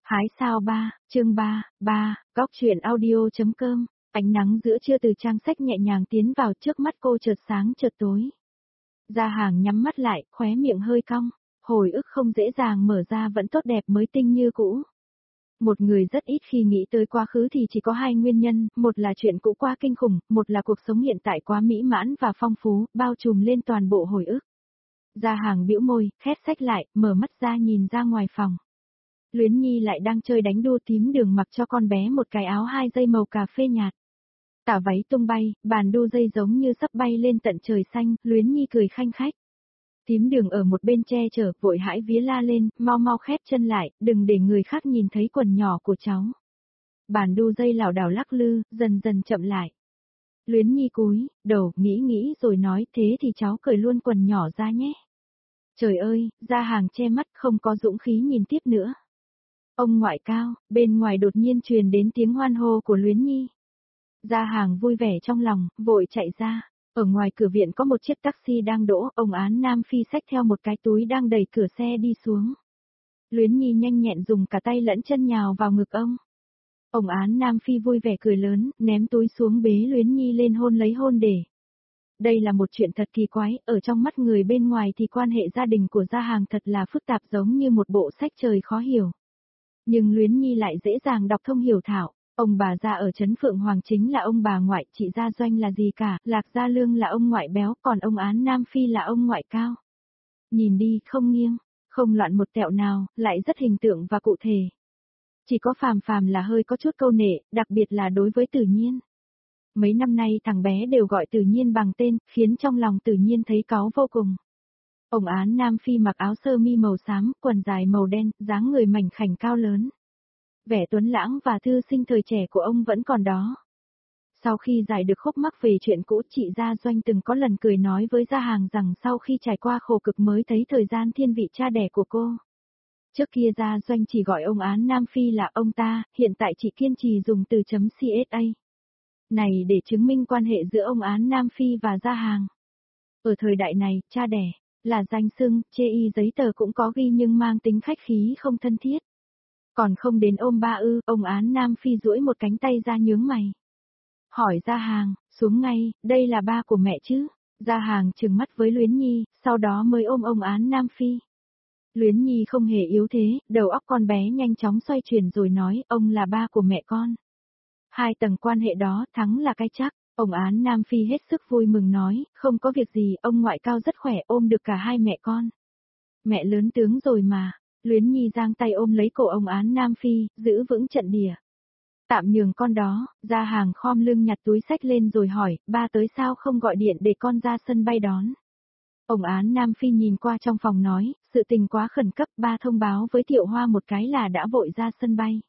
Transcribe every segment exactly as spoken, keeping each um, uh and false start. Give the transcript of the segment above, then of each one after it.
Hái sao ba, chương ba, ba, góc truyện audio.com, ánh nắng giữa trưa từ trang sách nhẹ nhàng tiến vào, trước mắt cô chợt sáng chợt tối. Gia Hàng nhắm mắt lại, khóe miệng hơi cong, hồi ức không dễ dàng mở ra vẫn tốt đẹp mới tinh như cũ. Một người rất ít khi nghĩ tới quá khứ thì chỉ có hai nguyên nhân, một là chuyện cũ quá kinh khủng, một là cuộc sống hiện tại quá mỹ mãn và phong phú, bao trùm lên toàn bộ hồi ức. Gia Hàng bĩu môi, khép sách lại, mở mắt ra nhìn ra ngoài phòng. Luyến Nhi lại đang chơi đánh đua, Tím Đường mặc cho con bé một cái áo hai dây màu cà phê nhạt. Tà váy tung bay, bàn đu dây giống như sắp bay lên tận trời xanh, Luyến Nhi cười khanh khách. Tím Đường ở một bên che chở, vội hãi vía la lên, mau mau khép chân lại, đừng để người khác nhìn thấy quần nhỏ của cháu. Bàn đu dây lảo đảo lắc lư, dần dần chậm lại. Luyến Nhi cúi đầu, nghĩ nghĩ rồi nói, thế thì cháu cởi luôn quần nhỏ ra nhé. Trời ơi, Gia Hàng che mắt không có dũng khí nhìn tiếp nữa. Ông ngoại cao, bên ngoài đột nhiên truyền đến tiếng hoan hô của Luyến Nhi. Gia Hàng vui vẻ trong lòng, vội chạy ra. Ở ngoài cửa viện có một chiếc taxi đang đỗ, ông Án Nam Phi xách theo một cái túi đang đẩy cửa xe đi xuống. Luyến Nhi nhanh nhẹn dùng cả tay lẫn chân nhào vào ngực ông. Ông Án Nam Phi vui vẻ cười lớn, ném túi xuống bế Luyến Nhi lên hôn lấy hôn để. Đây là một chuyện thật kỳ quái, ở trong mắt người bên ngoài thì quan hệ gia đình của Gia Hàng thật là phức tạp giống như một bộ sách trời khó hiểu. Nhưng Luyến Nhi lại dễ dàng đọc thông hiểu thạo, ông bà Gia ở trấn Phượng Hoàng chính là ông bà ngoại, chị Gia Doanh là gì cả, Lạc Gia Lương là ông ngoại béo, còn ông Án Nam Phi là ông ngoại cao. Nhìn đi, không nghiêng, không loạn một tẹo nào, lại rất hình tượng và cụ thể. Chỉ có Phàm Phàm là hơi có chút câu nệ, đặc biệt là đối với Tử Nhiên. Mấy năm nay thằng bé đều gọi Tử Nhiên bằng tên, khiến trong lòng Tử Nhiên thấy cáu vô cùng. Ông Án Nam Phi mặc áo sơ mi màu xám, quần dài màu đen, dáng người mảnh khảnh cao lớn. Vẻ tuấn lãng và thư sinh thời trẻ của ông vẫn còn đó. Sau khi giải được khúc mắc về chuyện cũ, chị Gia Doanh từng có lần cười nói với Gia Hàng rằng sau khi trải qua khổ cực mới thấy thời gian thiên vị cha đẻ của cô. Trước kia Gia Doanh chỉ gọi ông Án Nam Phi là ông ta, hiện tại chị kiên trì dùng từ chấm ca. Này để chứng minh quan hệ giữa ông Án Nam Phi và Gia Hàng. Ở thời đại này, cha đẻ là danh xưng, chê y giấy tờ cũng có ghi nhưng mang tính khách khí không thân thiết. Còn không đến ôm ba ư, ông Án Nam Phi duỗi một cánh tay ra nhướng mày. Hỏi Gia Hàng, xuống ngay, đây là ba của mẹ chứ? Gia Hàng trừng mắt với Luyến Nhi, sau đó mới ôm ông Án Nam Phi. Luyến Nhi không hề yếu thế, đầu óc con bé nhanh chóng xoay chuyển rồi nói, ông là ba của mẹ con. Hai tầng quan hệ đó, thắng là cái chắc. Ông Án Nam Phi hết sức vui mừng nói, không có việc gì, ông ngoại cao rất khỏe, ôm được cả hai mẹ con. Mẹ lớn tướng rồi mà. Luyến Nhi giang tay ôm lấy cổ ông Án Nam Phi, giữ vững trận địa. Tạm nhường con đó, Gia Hàng khom lưng nhặt túi sách lên rồi hỏi, ba tới sao không gọi điện để con ra sân bay đón. Ông Án Nam Phi nhìn qua trong phòng nói, sự tình quá khẩn cấp, ba thông báo với Thiệu Hoa một cái là đã vội ra sân bay.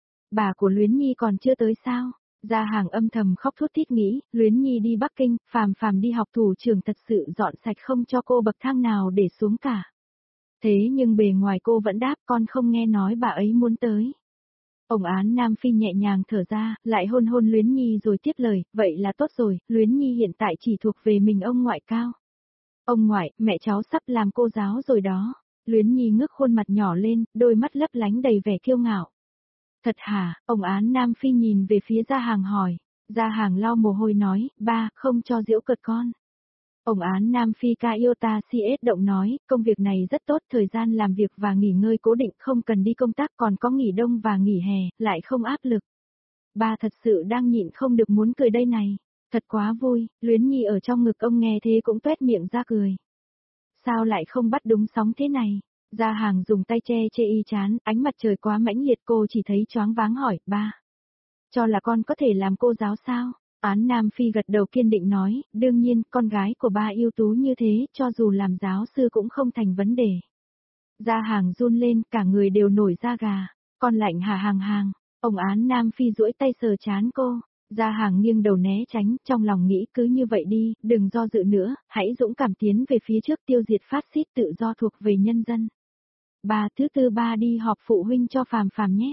Bà của Luyến Nhi còn chưa tới sao? Gia Hàng âm thầm khóc thút thít nghĩ, Luyến Nhi đi Bắc Kinh, Phàm Phàm đi học thủ trường thật sự dọn sạch không cho cô bậc thang nào để xuống cả. Thế nhưng bề ngoài cô vẫn đáp, con không nghe nói bà ấy muốn tới. Ông Án Nam Phi nhẹ nhàng thở ra, lại hôn hôn Luyến Nhi rồi tiếp lời, vậy là tốt rồi, Luyến Nhi hiện tại chỉ thuộc về mình ông ngoại cao. Ông ngoại, mẹ cháu sắp làm cô giáo rồi đó. Luyến Nhi ngước khuôn mặt nhỏ lên, đôi mắt lấp lánh đầy vẻ kiêu ngạo. Thật hả? Ông Án Nam Phi nhìn về phía Gia Hàng hỏi. Gia Hàng lau mồ hôi nói, ba, không cho giễu cợt con. Ông Án Nam Phi ca yêu ta si ết động nói, công việc này rất tốt, thời gian làm việc và nghỉ ngơi cố định, không cần đi công tác, còn có nghỉ đông và nghỉ hè, lại không áp lực. Ba thật sự đang nhịn không được muốn cười đây này. Thật quá vui, Luyến Nhi ở trong ngực ông nghe thế cũng tuét miệng ra cười. Sao lại không bắt đúng sóng thế này? Gia Hàng dùng tay che che y chán, ánh mặt trời quá mãnh liệt, cô chỉ thấy choáng váng hỏi, ba. Cho là con có thể làm cô giáo sao? Án Nam Phi gật đầu kiên định nói, đương nhiên, con gái của ba ưu tú như thế, cho dù làm giáo sư cũng không thành vấn đề. Gia Hàng run lên, cả người đều nổi da gà. Con lạnh hà Hàng Hàng. Ông Án Nam Phi duỗi tay sờ chán cô. Gia Hàng nghiêng đầu né tránh, trong lòng nghĩ cứ như vậy đi, đừng do dự nữa, hãy dũng cảm tiến về phía trước, tiêu diệt phát xít tự do thuộc về nhân dân. Ba, thứ tư ba đi họp phụ huynh cho Phàm Phàm nhé.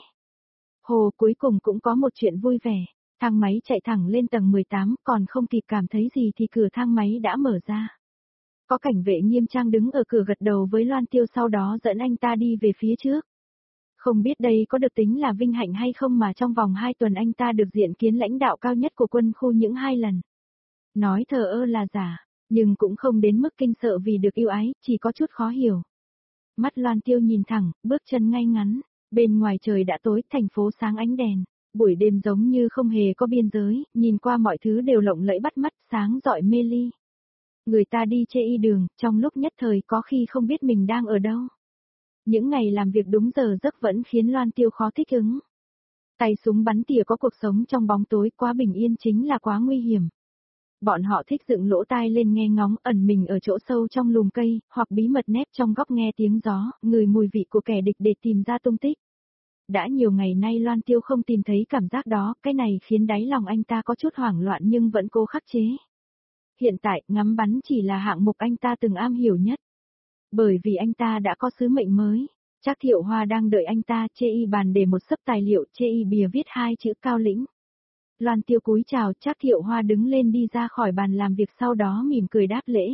Hồ cuối cùng cũng có một chuyện vui vẻ. Thang máy chạy thẳng lên tầng mười tám, còn không kịp cảm thấy gì thì cửa thang máy đã mở ra. Có cảnh vệ nghiêm trang đứng ở cửa gật đầu với Loan Tiêu, sau đó dẫn anh ta đi về phía trước. Không biết đây có được tính là vinh hạnh hay không mà trong vòng hai tuần anh ta được diện kiến lãnh đạo cao nhất của quân khu những hai lần. Nói thờ ơ là giả, nhưng cũng không đến mức kinh sợ vì được yêu ái, chỉ có chút khó hiểu. Mắt Loan Tiêu nhìn thẳng, bước chân ngay ngắn, bên ngoài trời đã tối, thành phố sáng ánh đèn, buổi đêm giống như không hề có biên giới, nhìn qua mọi thứ đều lộng lẫy bắt mắt, sáng rọi mê ly. Người ta đi chê y đường, trong lúc nhất thời có khi không biết mình đang ở đâu. Những ngày làm việc đúng giờ giấc vẫn khiến Loan Tiêu khó thích ứng. Tay súng bắn tỉa có cuộc sống trong bóng tối, quá bình yên chính là quá nguy hiểm. Bọn họ thích dựng lỗ tai lên nghe ngóng, ẩn mình ở chỗ sâu trong lùm cây, hoặc bí mật nép trong góc nghe tiếng gió, ngửi mùi vị của kẻ địch để tìm ra tung tích. Đã nhiều ngày nay Loan Tiêu không tìm thấy cảm giác đó, cái này khiến đáy lòng anh ta có chút hoảng loạn nhưng vẫn cố khắc chế. Hiện tại, ngắm bắn chỉ là hạng mục anh ta từng am hiểu nhất. Bởi vì anh ta đã có sứ mệnh mới. Trác Thiệu Hoa đang đợi anh ta, chê y bàn để một xấp tài liệu, chê y bìa viết hai chữ Cao Lĩnh. Loan Tiêu cúi chào, Trác Thiệu Hoa đứng lên đi ra khỏi bàn làm việc, sau đó mỉm cười đáp lễ.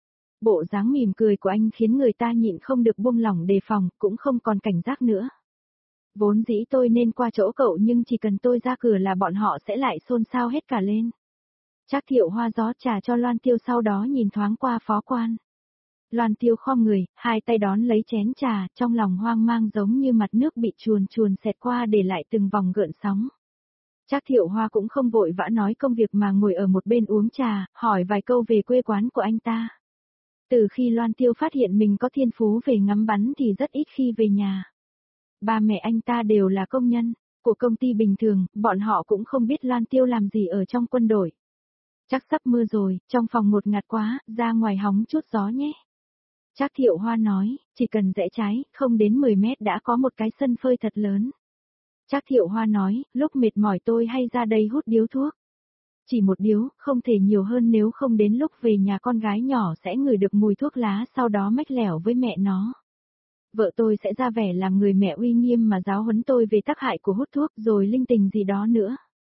Bộ dáng mỉm cười của anh khiến người ta nhịn không được buông lỏng đề phòng, cũng không còn cảnh giác nữa. Vốn dĩ tôi nên qua chỗ cậu nhưng chỉ cần tôi ra cửa là bọn họ sẽ lại xôn xao hết cả lên. Trác Thiệu Hoa rót trà cho Loan Tiêu, sau đó nhìn thoáng qua phó quan. Loan Tiêu khom người, hai tay đón lấy chén trà, trong lòng hoang mang giống như mặt nước bị chuồn chuồn xẹt qua để lại từng vòng gợn sóng. Trác Thiệu Hoa cũng không vội vã nói công việc mà ngồi ở một bên uống trà, hỏi vài câu về quê quán của anh ta. Từ khi Loan Tiêu phát hiện mình có thiên phú về ngắm bắn thì rất ít khi về nhà. Ba mẹ anh ta đều là công nhân của công ty bình thường, bọn họ cũng không biết Loan Tiêu làm gì ở trong quân đội. Chắc sắp mưa rồi, trong phòng một ngạt quá, ra ngoài hóng chút gió nhé. Trác Thiệu Hoa nói, chỉ cần rẽ trái, không đến mười mét đã có một cái sân phơi thật lớn. Trác Thiệu Hoa nói, lúc mệt mỏi tôi hay ra đây hút điếu thuốc. Chỉ một điếu, không thể nhiều hơn, nếu không đến lúc về nhà con gái nhỏ sẽ ngửi được mùi thuốc lá, sau đó mách lẻo với mẹ nó. Vợ tôi sẽ ra vẻ làm người mẹ uy nghiêm mà giáo huấn tôi về tác hại của hút thuốc rồi linh tinh gì đó nữa.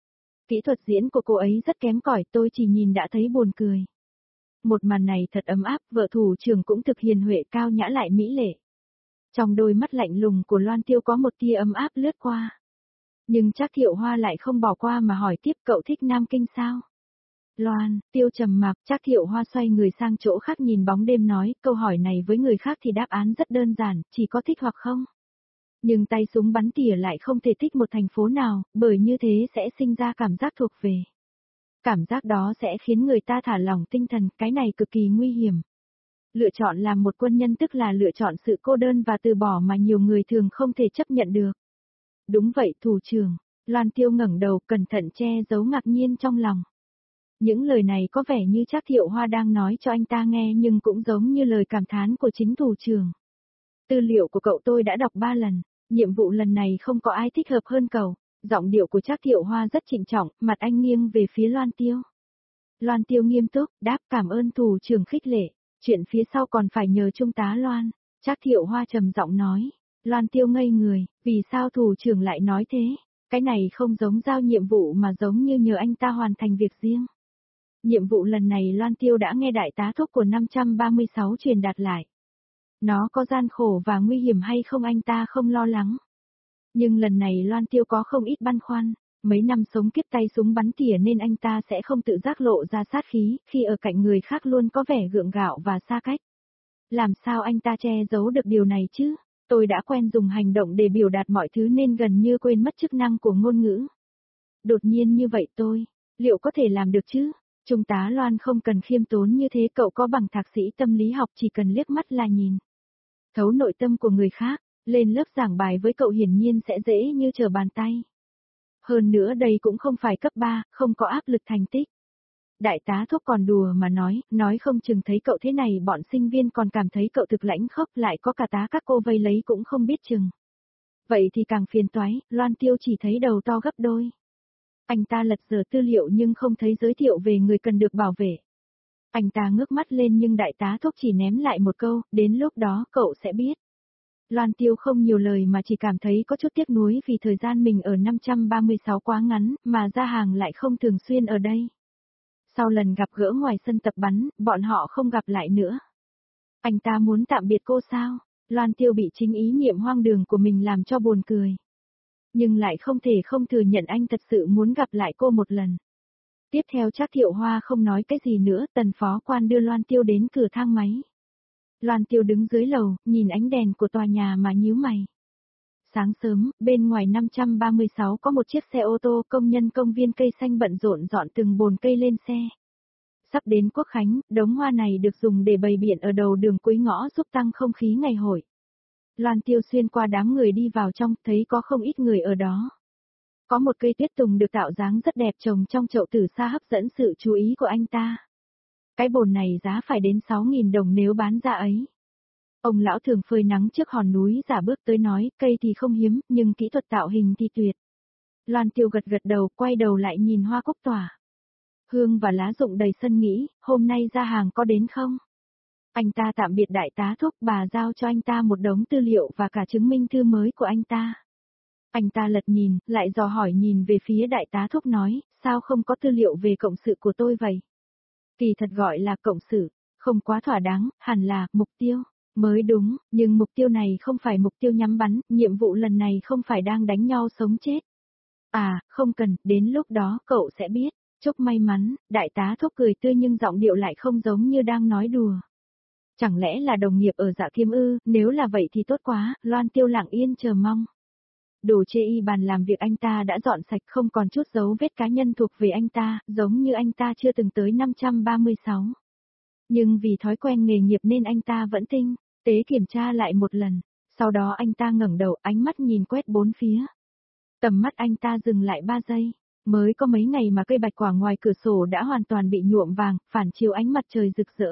Kỹ thuật diễn của cô ấy rất kém cỏi, tôi chỉ nhìn đã thấy buồn cười. Một màn này thật ấm áp, vợ thủ trưởng cũng thực hiền huệ, cao nhã lại mỹ lệ. Trong đôi mắt lạnh lùng của Loan Tiêu có một tia ấm áp lướt qua. Nhưng Trác Thiệu Hoa lại không bỏ qua mà hỏi tiếp, cậu thích Nam Kinh sao? Loan, Tiêu trầm mặc, Trác Thiệu Hoa xoay người sang chỗ khác nhìn bóng đêm nói, câu hỏi này với người khác thì đáp án rất đơn giản, chỉ có thích hoặc không. Nhưng tay súng bắn tỉa lại không thể thích một thành phố nào, bởi như thế sẽ sinh ra cảm giác thuộc về. Cảm giác đó sẽ khiến người ta thả lỏng tinh thần, cái này cực kỳ nguy hiểm. Lựa chọn làm một quân nhân tức là lựa chọn sự cô đơn và từ bỏ mà nhiều người thường không thể chấp nhận được. Đúng vậy, thủ trưởng. Loan Tiêu ngẩng đầu, cẩn thận che giấu ngạc nhiên trong lòng. Những lời này có vẻ như Trác Thiệu Hoa đang nói cho anh ta nghe, nhưng cũng giống như lời cảm thán của chính thủ trưởng. Tư liệu của cậu tôi đã đọc ba lần, nhiệm vụ lần này không có ai thích hợp hơn cậu. Giọng điệu của Trác Thiệu Hoa rất trịnh trọng, mặt anh nghiêng về phía Loan Tiêu. Loan Tiêu nghiêm túc, đáp, cảm ơn thủ trưởng khích lệ, chuyện phía sau còn phải nhờ trung tá Loan. Trác Thiệu Hoa trầm giọng nói. Loan Tiêu ngây người, vì sao thủ trưởng lại nói thế? Cái này không giống giao nhiệm vụ mà giống như nhờ anh ta hoàn thành việc riêng. Nhiệm vụ lần này Loan Tiêu đã nghe đại tá thúc của năm trăm ba mươi sáu truyền đạt lại. Nó có gian khổ và nguy hiểm hay không anh ta không lo lắng. Nhưng lần này Loan Tiêu có không ít băn khoăn, mấy năm sống kiếp tay súng bắn tỉa nên anh ta sẽ không tự giác lộ ra sát khí, khi ở cạnh người khác luôn có vẻ gượng gạo và xa cách. Làm sao anh ta che giấu được điều này chứ? Tôi đã quen dùng hành động để biểu đạt mọi thứ nên gần như quên mất chức năng của ngôn ngữ. Đột nhiên như vậy tôi, liệu có thể làm được chứ? Trung tá Loan không cần khiêm tốn như thế, cậu có bằng thạc sĩ tâm lý học, chỉ cần liếc mắt là nhìn thấu nội tâm của người khác, lên lớp giảng bài với cậu hiển nhiên sẽ dễ như trở bàn tay. Hơn nữa đây cũng không phải cấp ba, không có áp lực thành tích. Đại tá thúc còn đùa mà nói, nói không chừng thấy cậu thế này bọn sinh viên còn cảm thấy cậu thực lãnh khốc, lại có cả tá các cô vây lấy cũng không biết chừng. Vậy thì càng phiền toái, Loan Tiêu chỉ thấy đầu to gấp đôi. Anh ta lật dở tư liệu nhưng không thấy giới thiệu về người cần được bảo vệ. Anh ta ngước mắt lên nhưng đại tá thúc chỉ ném lại một câu, đến lúc đó cậu sẽ biết. Loan Tiêu không nhiều lời mà chỉ cảm thấy có chút tiếc nuối vì thời gian mình ở năm trăm ba mươi sáu quá ngắn, mà ra hàng lại không thường xuyên ở đây. Sau lần gặp gỡ ngoài sân tập bắn, bọn họ không gặp lại nữa. Anh ta muốn tạm biệt cô sao? Loan Tiêu bị chính ý niệm hoang đường của mình làm cho buồn cười. Nhưng lại không thể không thừa nhận anh thật sự muốn gặp lại cô một lần. Tiếp theo Trác Thiệu Hoa không nói cái gì nữa, Tần phó quan đưa Loan Tiêu đến cửa thang máy. Loan Tiêu đứng dưới lầu, nhìn ánh đèn của tòa nhà mà nhíu mày. Sáng sớm, bên ngoài năm trăm ba mươi sáu có một chiếc xe ô tô, công nhân công viên cây xanh bận rộn dọn từng bồn cây lên xe. Sắp đến Quốc Khánh, đống hoa này được dùng để bày biện ở đầu đường cuối ngõ giúp tăng không khí ngày hội. Loan Tiêu xuyên qua đám người đi vào trong, thấy có không ít người ở đó. Có một cây tuyết tùng được tạo dáng rất đẹp trồng trong chậu từ xa hấp dẫn sự chú ý của anh ta. Cái bồn này giá phải đến sáu nghìn đồng nếu bán ra ấy. Ông lão thường phơi nắng trước hòn núi giả bước tới nói, cây thì không hiếm, nhưng kỹ thuật tạo hình thì tuyệt. Loan Tiêu gật gật đầu, quay đầu lại nhìn hoa cúc tỏa. Hương và lá rụng đầy sân nghĩ, hôm nay ra hàng có đến không? Anh ta tạm biệt đại tá Thúc, bà giao cho anh ta một đống tư liệu và cả chứng minh thư mới của anh ta. Anh ta lật nhìn, lại dò hỏi nhìn về phía đại tá Thúc nói, sao không có tư liệu về cộng sự của tôi vậy? Kỳ thật gọi là cộng sự, không quá thỏa đáng, hẳn là mục tiêu. Mới đúng, nhưng mục tiêu này không phải mục tiêu nhắm bắn, nhiệm vụ lần này không phải đang đánh nhau sống chết. À, không cần, đến lúc đó cậu sẽ biết. Chúc may mắn, đại tá Thúc cười tươi nhưng giọng điệu lại không giống như đang nói đùa. Chẳng lẽ là đồng nghiệp ở Dạ Kiêm ư, nếu là vậy thì tốt quá, Loan Tiêu lặng yên chờ mong. Đồ chê y bàn làm việc anh ta đã dọn sạch không còn chút dấu vết cá nhân thuộc về anh ta, giống như anh ta chưa từng tới năm trăm ba mươi sáu. Nhưng vì thói quen nghề nghiệp nên anh ta vẫn tinh tế kiểm tra lại một lần, sau đó anh ta ngẩng đầu ánh mắt nhìn quét bốn phía. Tầm mắt anh ta dừng lại ba giây, mới có mấy ngày mà cây bạch quả ngoài cửa sổ đã hoàn toàn bị nhuộm vàng, phản chiếu ánh mặt trời rực rỡ.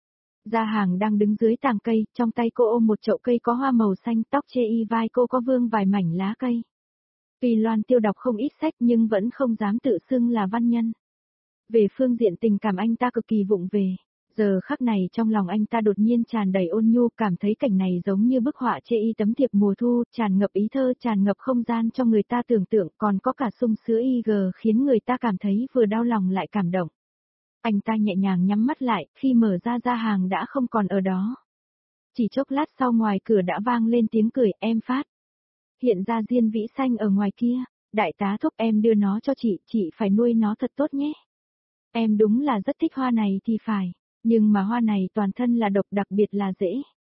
Gia Hàng đang đứng dưới tàng cây, trong tay cô ôm một chậu cây có hoa màu xanh, tóc chê y vai cô có vương vài mảnh lá cây. Tuy Loan Tiêu đọc không ít sách nhưng vẫn không dám tự xưng là văn nhân. Về phương diện tình cảm anh ta cực kỳ vụng về. Giờ khắc này trong lòng anh ta đột nhiên tràn đầy ôn nhu, cảm thấy cảnh này giống như bức họa chê y tấm thiệp mùa thu, tràn ngập ý thơ, tràn ngập không gian cho người ta tưởng tượng, còn có cả sung sữa y gờ khiến người ta cảm thấy vừa đau lòng lại cảm động. Anh ta nhẹ nhàng nhắm mắt lại, khi mở ra Gia Hàng đã không còn ở đó. Chỉ chốc lát sau ngoài cửa đã vang lên tiếng cười, em Phát. Hiện ra Diên Vĩ Xanh ở ngoài kia, đại tá Thúc em đưa nó cho chị, chị phải nuôi nó thật tốt nhé. Em đúng là rất thích hoa này thì phải. Nhưng mà hoa này toàn thân là độc, đặc biệt là rễ.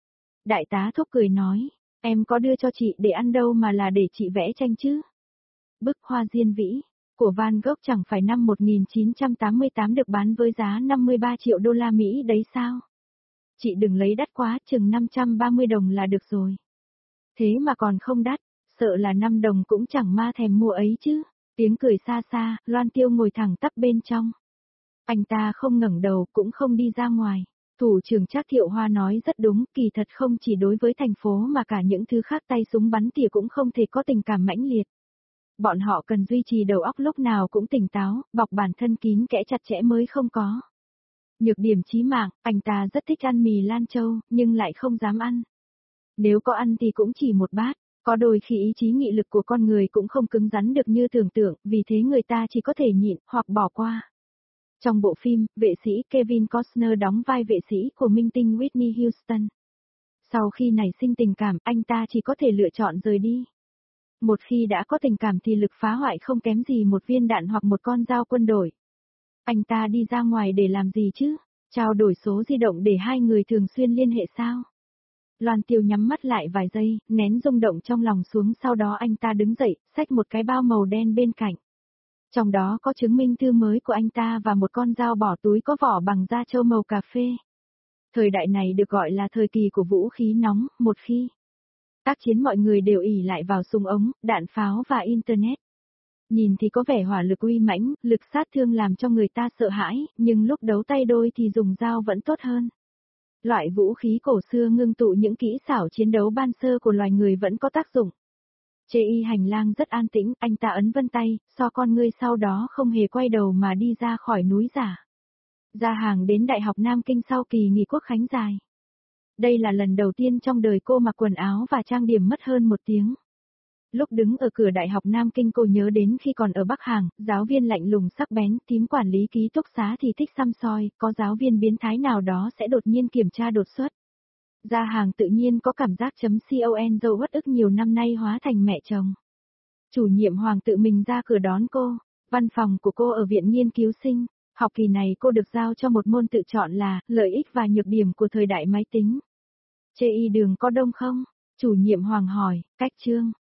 Đại tá Thúc cười nói, em có đưa cho chị để ăn đâu mà là để chị vẽ tranh chứ. Bức hoa Diên Vĩ của Van Gogh chẳng phải năm một nghìn chín trăm tám mươi tám được bán với giá năm mươi ba triệu đô la Mỹ đấy sao? Chị đừng lấy đắt quá, chừng năm trăm ba mươi đồng là được rồi. Thế mà còn không đắt, sợ là năm đồng cũng chẳng ma thèm mua ấy chứ. Tiếng cười xa xa, Loan Tiêu ngồi thẳng tắp bên trong. Anh ta không ngẩng đầu cũng không đi ra ngoài. Thủ trưởng Trác Thiệu Hoa nói rất đúng, kỳ thật không chỉ đối với thành phố mà cả những thứ khác tay súng bắn tỉa cũng không thể có tình cảm mãnh liệt. Bọn họ cần duy trì đầu óc lúc nào cũng tỉnh táo, bọc bản thân kín kẽ chặt chẽ mới không có. Nhược điểm chí mạng, anh ta rất thích ăn mì Lan Châu, nhưng lại không dám ăn. Nếu có ăn thì cũng chỉ một bát, có đôi khi ý chí nghị lực của con người cũng không cứng rắn được như tưởng tượng, vì thế người ta chỉ có thể nhịn, hoặc bỏ qua. Trong bộ phim, vệ sĩ Kevin Costner đóng vai vệ sĩ của minh tinh Whitney Houston. Sau khi nảy sinh tình cảm, anh ta chỉ có thể lựa chọn rời đi. Một khi đã có tình cảm thì lực phá hoại không kém gì một viên đạn hoặc một con dao quân đội. Anh ta đi ra ngoài để làm gì chứ? Trao đổi số di động để hai người thường xuyên liên hệ sao? Loan Tiêu nhắm mắt lại vài giây, nén rung động trong lòng xuống, sau đó anh ta đứng dậy, xách một cái bao màu đen bên cạnh. Trong đó có chứng minh thư mới của anh ta và một con dao bỏ túi có vỏ bằng da trâu màu cà phê. Thời đại này được gọi là thời kỳ của vũ khí nóng, một khi tác chiến mọi người đều ỷ lại vào súng ống, đạn pháo và Internet. Nhìn thì có vẻ hỏa lực uy mãnh, lực sát thương làm cho người ta sợ hãi, nhưng lúc đấu tay đôi thì dùng dao vẫn tốt hơn. Loại vũ khí cổ xưa ngưng tụ những kỹ xảo chiến đấu ban sơ của loài người vẫn có tác dụng. Chê y hành lang rất an tĩnh, anh ta ấn vân tay, so con ngươi sau đó không hề quay đầu mà đi ra khỏi núi giả. Gia Hàng đến Đại học Nam Kinh sau kỳ nghỉ Quốc khánh dài. Đây là lần đầu tiên trong đời cô mặc quần áo và trang điểm mất hơn một tiếng. Lúc đứng ở cửa Đại học Nam Kinh cô nhớ đến khi còn ở Bắc Hàng, giáo viên lạnh lùng sắc bén, tím quản lý ký túc xá thì thích xăm soi, có giáo viên biến thái nào đó sẽ đột nhiên kiểm tra đột xuất. Gia hàng tự nhiên có cảm giác chấm con dâu uất ức nhiều năm nay hóa thành mẹ chồng. Chủ nhiệm Hoàng tự mình ra cửa đón cô, văn phòng của cô ở viện nghiên cứu sinh, học kỳ này cô được giao cho một môn tự chọn là lợi ích và nhược điểm của thời đại máy tính. Chê y đường có đông không? Chủ nhiệm Hoàng hỏi, cách chương.